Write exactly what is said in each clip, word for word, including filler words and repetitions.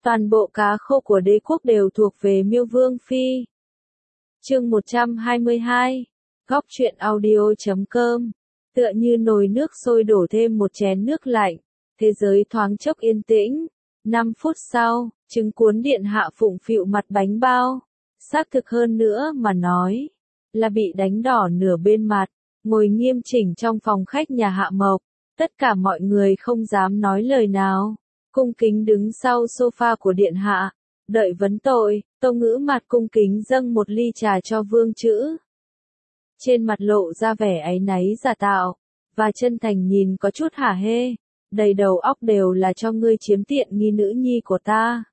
Toàn bộ cá khô của đế quốc đều thuộc về Miêu Vương Phi. Chương một trăm hai mươi hai. Góc truyện audio chấm com. Tựa như nồi nước sôi đổ thêm một chén nước lạnh, thế giới thoáng chốc yên tĩnh. Năm phút sau, trứng cuốn điện hạ phụng phịu mặt bánh bao. Xác thực hơn nữa mà nói, là bị đánh đỏ nửa bên mặt, ngồi nghiêm chỉnh trong phòng khách nhà Hạ Mộc. Tất cả mọi người không dám nói lời nào, cung kính đứng sau sofa của điện hạ, đợi vấn tội. Tâu Ngữ Mạt cung kính dâng một ly trà cho Vương Trữ. Trên mặt lộ ra vẻ áy náy giả tạo, và chân thành nhìn có chút hả hê, đầy đầu óc đều là cho ngươi chiếm tiện nghi nữ nhi của ta.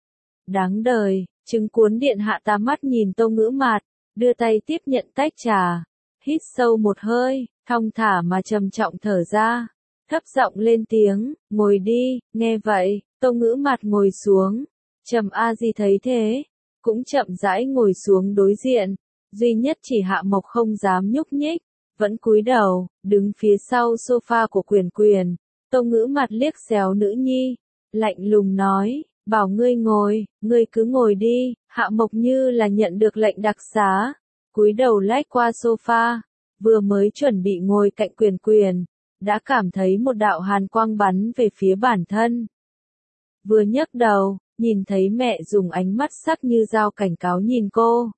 Đáng đời, trứng cuốn điện hạ ta mắt nhìn Tâu Ngữ Mạt, đưa tay tiếp nhận tách trà, hít sâu một hơi, thong thả mà trầm trọng thở ra, thấp giọng lên tiếng, ngồi đi. Nghe vậy, Tâu Ngữ Mạt ngồi xuống, Trầm A Di thấy thế, cũng chậm rãi ngồi xuống đối diện, duy nhất chỉ Hạ Mộc không dám nhúc nhích, vẫn cúi đầu, đứng phía sau sofa của Quyền Quyền. Tâu Ngữ Mạt liếc xéo nữ nhi, lạnh lùng nói, bảo ngươi ngồi, ngươi cứ ngồi đi. Hạ Mộc như là nhận được lệnh đặc xá, cúi đầu lách qua sofa, vừa mới chuẩn bị ngồi cạnh Quyền Quyền, đã cảm thấy một đạo hàn quang bắn về phía bản thân. Vừa nhấc đầu, nhìn thấy mẹ dùng ánh mắt sắc như dao cảnh cáo nhìn cô.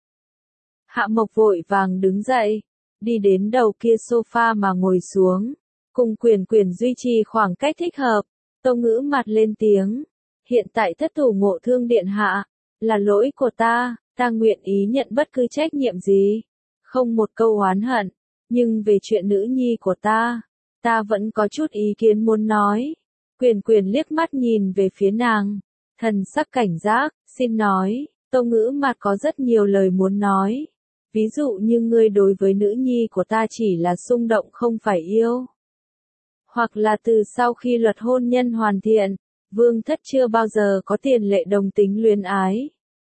Hạ Mộc vội vàng đứng dậy, đi đến đầu kia sofa mà ngồi xuống, cùng Quyền Quyền duy trì khoảng cách thích hợp. Tâu Ngữ Mạt lên tiếng, hiện tại thất thủ ngộ thương điện hạ, là lỗi của ta, ta nguyện ý nhận bất cứ trách nhiệm gì, không một câu oán hận, nhưng về chuyện nữ nhi của ta, ta vẫn có chút ý kiến muốn nói. Quyền Quyền liếc mắt nhìn về phía nàng, thần sắc cảnh giác, xin nói. Tâu Ngữ Mạt có rất nhiều lời muốn nói, ví dụ như ngươi đối với nữ nhi của ta chỉ là xung động không phải yêu. Hoặc là từ sau khi luật hôn nhân hoàn thiện, vương thất chưa bao giờ có tiền lệ đồng tính luyến ái.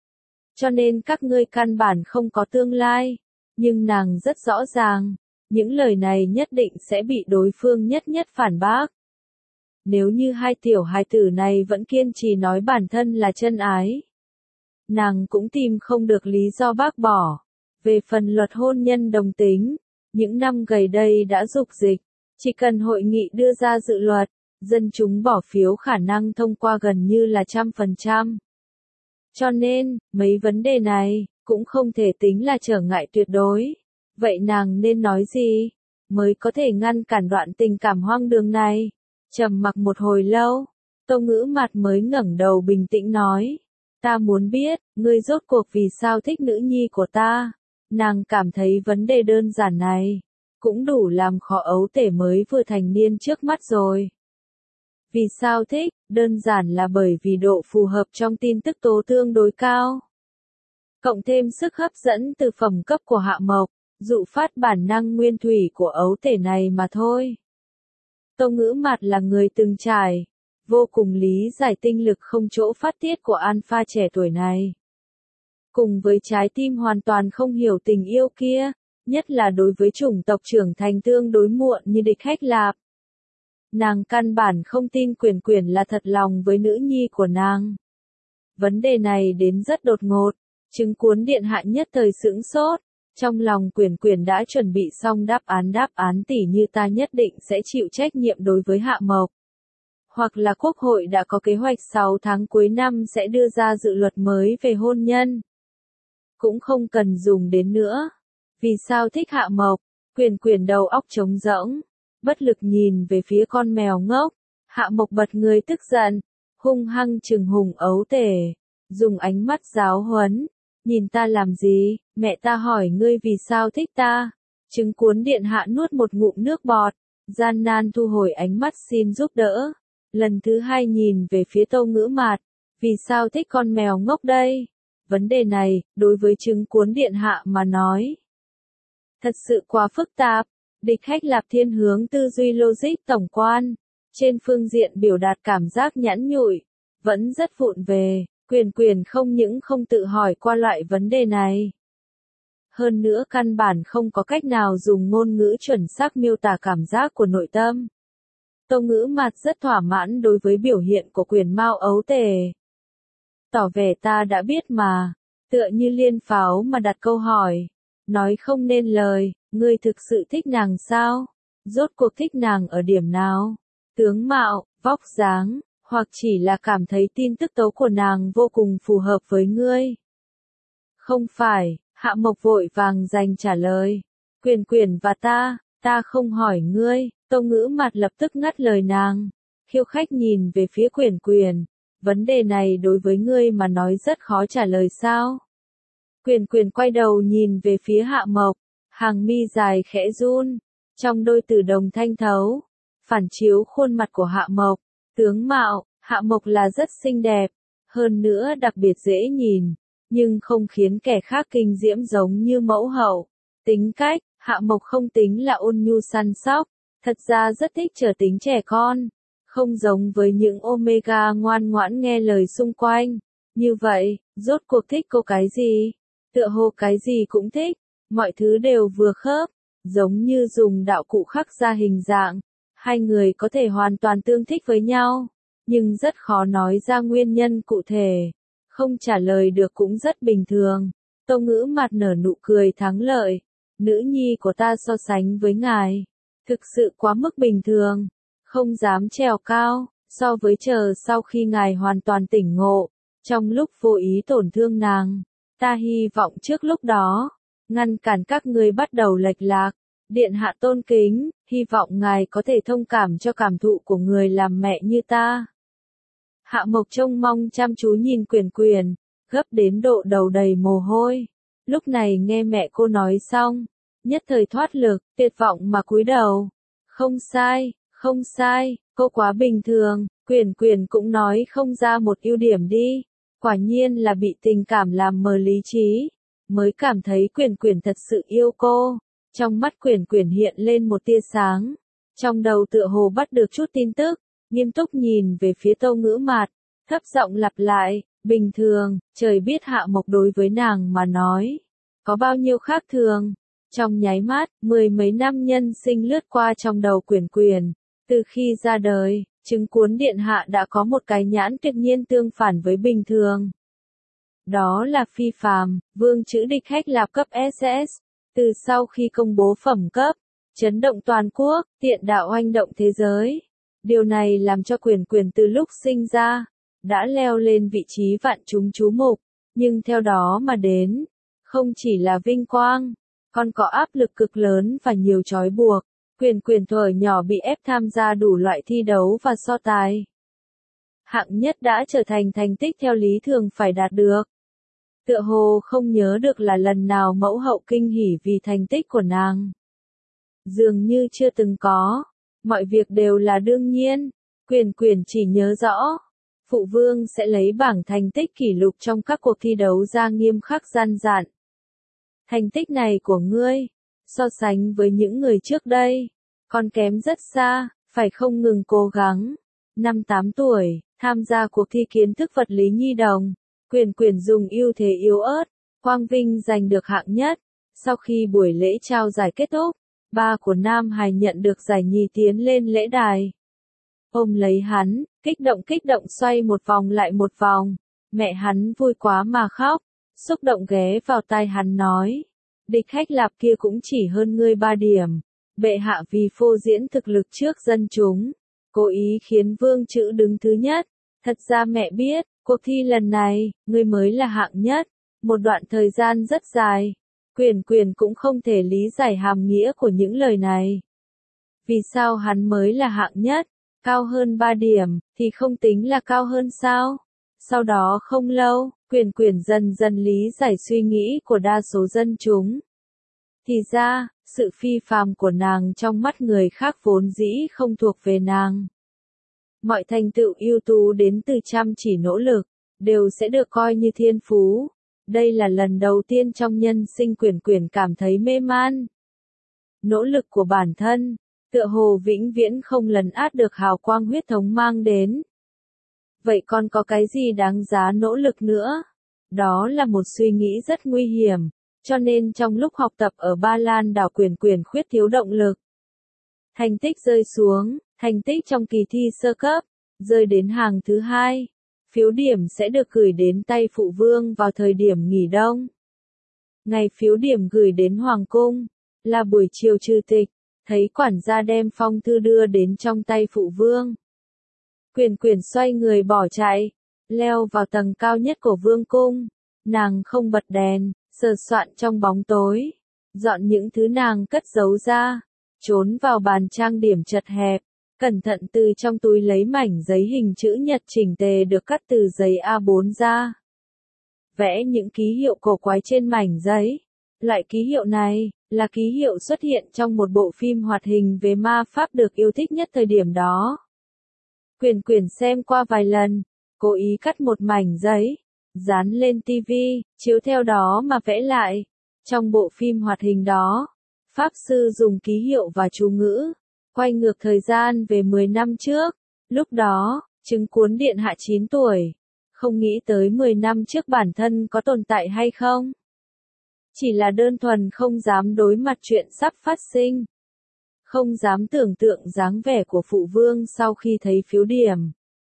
Cho nên các ngươi căn bản không có tương lai, nhưng nàng rất rõ ràng, những lời này nhất định sẽ bị đối phương nhất nhất phản bác. Nếu như hai tiểu hài tử này vẫn kiên trì nói bản thân là chân ái, nàng cũng tìm không được lý do bác bỏ. Về phần luật hôn nhân đồng tính, những năm gần đây đã dục dịch, chỉ cần hội nghị đưa ra dự luật, dân chúng bỏ phiếu khả năng thông qua gần như là trăm phần trăm. Cho nên, mấy vấn đề này, cũng không thể tính là trở ngại tuyệt đối. Vậy nàng nên nói gì, mới có thể ngăn cản đoạn tình cảm hoang đường này? Trầm mặc một hồi lâu, Tâu Ngữ Mạt mới ngẩng đầu bình tĩnh nói, ta muốn biết, ngươi rốt cuộc vì sao thích nữ nhi của ta? Nàng cảm thấy vấn đề đơn giản này, cũng đủ làm khó ấu tể mới vừa thành niên trước mắt rồi. Vì sao thích? Đơn giản là bởi vì độ phù hợp trong tin tức tố tương đối cao. Cộng thêm sức hấp dẫn từ phẩm cấp của Hạ Mộc, dụ phát bản năng nguyên thủy của ấu tể này mà thôi. Tâu Ngữ Mạt là người từng trải, vô cùng lý giải tinh lực không chỗ phát tiết của alpha trẻ tuổi này. Cùng với trái tim hoàn toàn không hiểu tình yêu kia, nhất là đối với chủng tộc trưởng thành tương đối muộn như Địch Khách Lạp. Nàng căn bản không tin Quyền Quyền là thật lòng với nữ nhi của nàng. Vấn đề này đến rất đột ngột, trứng cuốn điện hạ nhất thời sững sốt, trong lòng Quyền Quyền đã chuẩn bị xong đáp án đáp án tỉ như ta nhất định sẽ chịu trách nhiệm đối với Hạ Mộc. Hoặc là Quốc hội đã có kế hoạch sáu tháng cuối năm sẽ đưa ra dự luật mới về hôn nhân. Cũng không cần dùng đến nữa. Vì sao thích Hạ Mộc? Quyền Quyền đầu óc trống rỗng, bất lực nhìn về phía con mèo ngốc. Hạ Mộc bật người tức giận, hung hăng trừng hùng ấu tể, dùng ánh mắt giáo huấn, nhìn ta làm gì? Mẹ ta hỏi ngươi vì sao thích ta? Trứng cuốn điện hạ nuốt một ngụm nước bọt, gian nan thu hồi ánh mắt xin giúp đỡ. Lần thứ hai nhìn về phía Tâu Ngữ Mạt, vì sao thích con mèo ngốc đây? Vấn đề này, đối với trứng cuốn điện hạ mà nói, thật sự quá phức tạp. Địch Khách Lạp thiên hướng tư duy logic tổng quan, trên phương diện biểu đạt cảm giác nhẵn nhụi, vẫn rất vụng về. Quyền Quyền không những không tự hỏi qua loại vấn đề này, hơn nữa căn bản không có cách nào dùng ngôn ngữ chuẩn xác miêu tả cảm giác của nội tâm. Tâu Ngữ Mạt rất thỏa mãn đối với biểu hiện của Quyền Mao ấu tể. tỏ vẻ ta đã biết mà, tựa như liên pháo mà đặt câu hỏi, nói không nên lời, ngươi thực sự thích nàng sao? Rốt cuộc thích nàng ở điểm nào? Tướng mạo, vóc dáng, hoặc chỉ là cảm thấy tin tức tố của nàng vô cùng phù hợp với ngươi? Không phải, Hạ Mộc vội vàng giành trả lời. Quyền Quyền và ta, ta không hỏi ngươi, Tâu Ngữ Mạt lập tức ngắt lời nàng. Khiêu khách nhìn về phía Quyền Quyền, vấn đề này đối với ngươi mà nói rất khó trả lời sao? Quyền Quyền quay đầu nhìn về phía Hạ Mộc, hàng mi dài khẽ run, trong đôi tử đồng thanh thấu, phản chiếu khuôn mặt của Hạ Mộc. Tướng mạo, Hạ Mộc là rất xinh đẹp, hơn nữa đặc biệt dễ nhìn, nhưng không khiến kẻ khác kinh diễm giống như mẫu hậu. Tính cách, Hạ Mộc không tính là ôn nhu săn sóc, thật ra rất thích trở tính trẻ con, không giống với những Omega ngoan ngoãn nghe lời xung quanh. Như vậy, rốt cuộc thích cô cái gì? Tựa hồ cái gì cũng thích, mọi thứ đều vừa khớp, giống như dùng đạo cụ khắc ra hình dạng. Hai người có thể hoàn toàn tương thích với nhau, nhưng rất khó nói ra nguyên nhân cụ thể. Không trả lời được cũng rất bình thường. Tâu Ngữ Mạt nở nụ cười thắng lợi. Nữ nhi của ta so sánh với ngài, thực sự quá mức bình thường, không dám trèo cao, so với chờ sau khi ngài hoàn toàn tỉnh ngộ, trong lúc vô ý tổn thương nàng. Ta hy vọng trước lúc đó, ngăn cản các ngươi bắt đầu lệch lạc. Điện hạ tôn kính, hy vọng ngài có thể thông cảm cho cảm thụ của người làm mẹ như ta. Hạ Mộc trông mong chăm chú nhìn Quyền Quyền, gấp đến độ đầu đầy mồ hôi. Lúc này nghe mẹ cô nói xong, nhất thời thoát lực, tuyệt vọng mà cúi đầu. Không sai, không sai, cô quá bình thường. Quyền Quyền cũng nói không ra một ưu điểm đi. Quả nhiên là bị tình cảm làm mờ lý trí, mới cảm thấy Quyền Quyền thật sự yêu cô. Trong mắt Quyền Quyền hiện lên một tia sáng, trong đầu tựa hồ bắt được chút tin tức, nghiêm túc nhìn về phía Tâu Ngữ Mạt, thấp giọng lặp lại, bình thường, trời biết Hạ Mộc đối với nàng mà nói, có bao nhiêu khác thường. Trong nháy mắt, mười mấy năm nhân sinh lướt qua trong đầu Quyền Quyền, từ khi ra đời, chứng cuốn điện hạ đã có một cái nhãn tuyệt nhiên tương phản với bình thường. Đó là phi phàm, vương chữ địch Hách Lạp cấp ét ét. Từ sau khi công bố phẩm cấp, chấn động toàn quốc, tiện đạo oanh động thế giới. Điều này làm cho Quyền Quyền từ lúc sinh ra, đã leo lên vị trí vạn chúng chú mục, nhưng theo đó mà đến, không chỉ là vinh quang, còn có áp lực cực lớn và nhiều trói buộc. Quyền Quyền thuở nhỏ bị ép tham gia đủ loại thi đấu và so tài. Hạng nhất đã trở thành thành tích theo lý thường phải đạt được. Tựa hồ không nhớ được là lần nào mẫu hậu kinh hỉ vì thành tích của nàng. Dường như chưa từng có, mọi việc đều là đương nhiên. Quyền Quyền chỉ nhớ rõ, phụ vương sẽ lấy bảng thành tích kỷ lục trong các cuộc thi đấu ra nghiêm khắc gian dạn. Thành tích này của ngươi, so sánh với những người trước đây, còn kém rất xa, phải không ngừng cố gắng. Năm tám tuổi, tham gia cuộc thi kiến thức vật lý nhi đồng. Quyền Quyền dùng ưu thế yếu ớt, quang vinh giành được hạng nhất. Sau khi buổi lễ trao giải kết thúc, ba của Nam Hải nhận được giải nhì tiến lên lễ đài. Ôm lấy hắn, kích động kích động xoay một vòng lại một vòng. Mẹ hắn vui quá mà khóc, xúc động ghé vào tai hắn nói. Địch Hách Lạp kia cũng chỉ hơn ngươi ba điểm. Bệ hạ vì phô diễn thực lực trước dân chúng, cố ý khiến vương chữ đứng thứ nhất. Thật ra mẹ biết, cuộc thi lần này, ngươi mới là hạng nhất. Một đoạn thời gian rất dài, Quyền Quyền cũng không thể lý giải hàm nghĩa của những lời này. Vì sao hắn mới là hạng nhất, cao hơn ba điểm, thì không tính là cao hơn sao? Sau đó không lâu, Quyền Quyền dần dần lý giải suy nghĩ của đa số dân chúng. Thì ra, sự phi phàm của nàng trong mắt người khác vốn dĩ không thuộc về nàng. Mọi thành tựu ưu tú đến từ chăm chỉ nỗ lực, đều sẽ được coi như thiên phú. Đây là lần đầu tiên trong nhân sinh Quyền Quyền cảm thấy mê man. Nỗ lực của bản thân, tựa hồ vĩnh viễn không lấn át được hào quang huyết thống mang đến. Vậy còn có cái gì đáng giá nỗ lực nữa? Đó là một suy nghĩ rất nguy hiểm, cho nên trong lúc học tập ở Ba Lan đảo Quyền Quyền khuyết thiếu động lực. Thành tích rơi xuống, thành tích trong kỳ thi sơ cấp, rơi đến hàng thứ hai. Phiếu điểm sẽ được gửi đến tay phụ vương vào thời điểm nghỉ đông. Ngày phiếu điểm gửi đến Hoàng cung, là buổi chiều trừ tịch, thấy quản gia đem phong thư đưa đến trong tay phụ vương. Quyền quyền xoay người bỏ chạy, leo vào tầng cao nhất của vương cung, nàng không bật đèn, sờ soạn trong bóng tối, dọn những thứ nàng cất giấu ra, trốn vào bàn trang điểm chật hẹp, cẩn thận từ trong túi lấy mảnh giấy hình chữ nhật chỉnh tề được cắt từ giấy A bốn ra. Vẽ những ký hiệu cổ quái trên mảnh giấy. Loại ký hiệu này, là ký hiệu xuất hiện trong một bộ phim hoạt hình về ma pháp được yêu thích nhất thời điểm đó. Quyền quyền xem qua vài lần, cố ý cắt một mảnh giấy, dán lên tivi, chiếu theo đó mà vẽ lại. Trong bộ phim hoạt hình đó, Pháp sư dùng ký hiệu và chú ngữ, quay ngược thời gian về mười năm trước. Lúc đó, chứng cuốn điện hạ chín tuổi, không nghĩ tới mười năm trước bản thân có tồn tại hay không. Chỉ là đơn thuần không dám đối mặt chuyện sắp phát sinh. Không dám tưởng tượng dáng vẻ của phụ vương sau khi thấy phiếu điểm.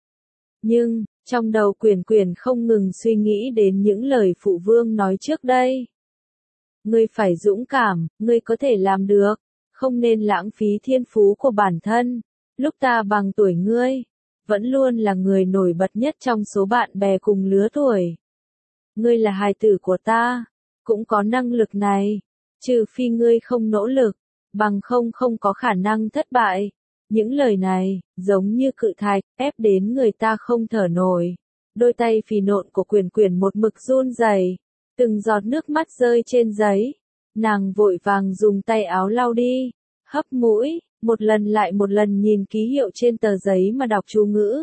Nhưng, trong đầu Quyền Quyền không ngừng suy nghĩ đến những lời phụ vương nói trước đây. Ngươi phải dũng cảm, ngươi có thể làm được, không nên lãng phí thiên phú của bản thân. Lúc ta bằng tuổi ngươi, vẫn luôn là người nổi bật nhất trong số bạn bè cùng lứa tuổi. Ngươi là hài tử của ta, cũng có năng lực này, trừ phi ngươi không nỗ lực, bằng không không có khả năng thất bại. Những lời này, giống như cự thạch, ép đến người ta không thở nổi. Đôi tay phì nộn của Quyền Quyền một mực run rẩy, từng giọt nước mắt rơi trên giấy. Nàng vội vàng dùng tay áo lau đi, hấp mũi, một lần lại một lần nhìn ký hiệu trên tờ giấy mà đọc chú ngữ.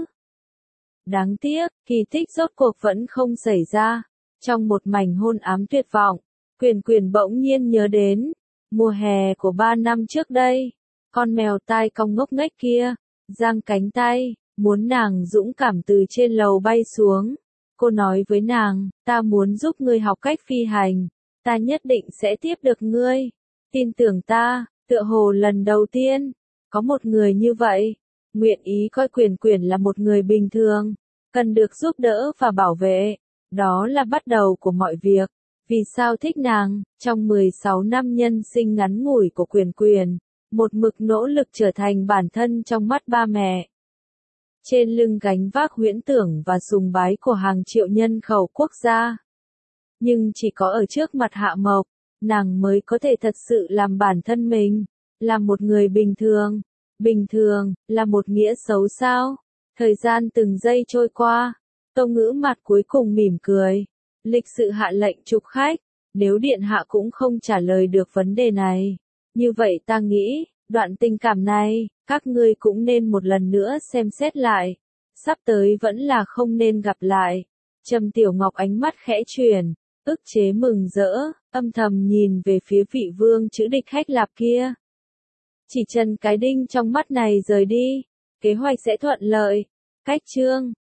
Đáng tiếc, kỳ tích rốt cuộc vẫn không xảy ra. Trong một mảnh hôn ám tuyệt vọng, Quyền Quyền bỗng nhiên nhớ đến mùa hè của ba năm trước đây, con mèo tai cong ngốc nghếch kia, giang cánh tay, muốn nàng dũng cảm từ trên lầu bay xuống. Cô nói với nàng, ta muốn giúp ngươi học cách phi hành, ta nhất định sẽ tiếp được ngươi, tin tưởng ta. Tựa hồ lần đầu tiên, có một người như vậy, nguyện ý coi Quyền Quyền là một người bình thường, cần được giúp đỡ và bảo vệ. Đó là bắt đầu của mọi việc. Vì sao thích nàng, trong mười sáu năm nhân sinh ngắn ngủi của Quyền Quyền, một mực nỗ lực trở thành bản thân trong mắt ba mẹ. Trên lưng gánh vác huyễn tưởng và sùng bái của hàng triệu nhân khẩu quốc gia. Nhưng chỉ có ở trước mặt Hạ Mộc, nàng mới có thể thật sự làm bản thân mình, là một người bình thường. Bình thường, là một nghĩa xấu sao? Thời gian từng giây trôi qua, Tâu Ngữ mặt cuối cùng mỉm cười. Lịch sự hạ lệnh chụp khách, nếu điện hạ cũng không trả lời được vấn đề này. Như vậy ta nghĩ, đoạn tình cảm này, các ngươi cũng nên một lần nữa xem xét lại. Sắp tới vẫn là không nên gặp lại. Trầm Tiểu Ngọc ánh mắt khẽ chuyển, ức chế mừng rỡ, âm thầm nhìn về phía vị vương chữ địch khách lạp kia. Chỉ trần cái đinh trong mắt này rời đi, kế hoạch sẽ thuận lợi. Cách chương